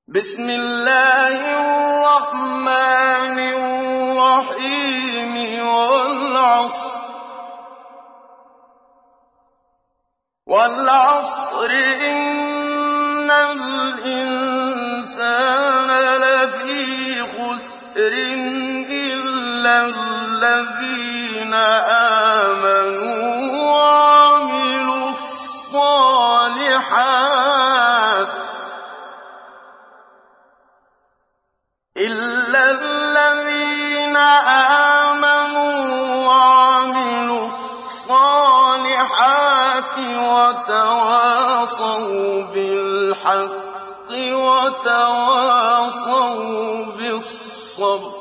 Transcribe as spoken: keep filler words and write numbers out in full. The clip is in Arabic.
بسم الله الرحمن الرحيم والعصر والعصر إن الإنسان لفي خسر إلا الذين آمنوا وعملوا الصالحات إلا الذين آمنوا وعملوا الصالحات وتواصوا بالحق وتواصوا بالصبر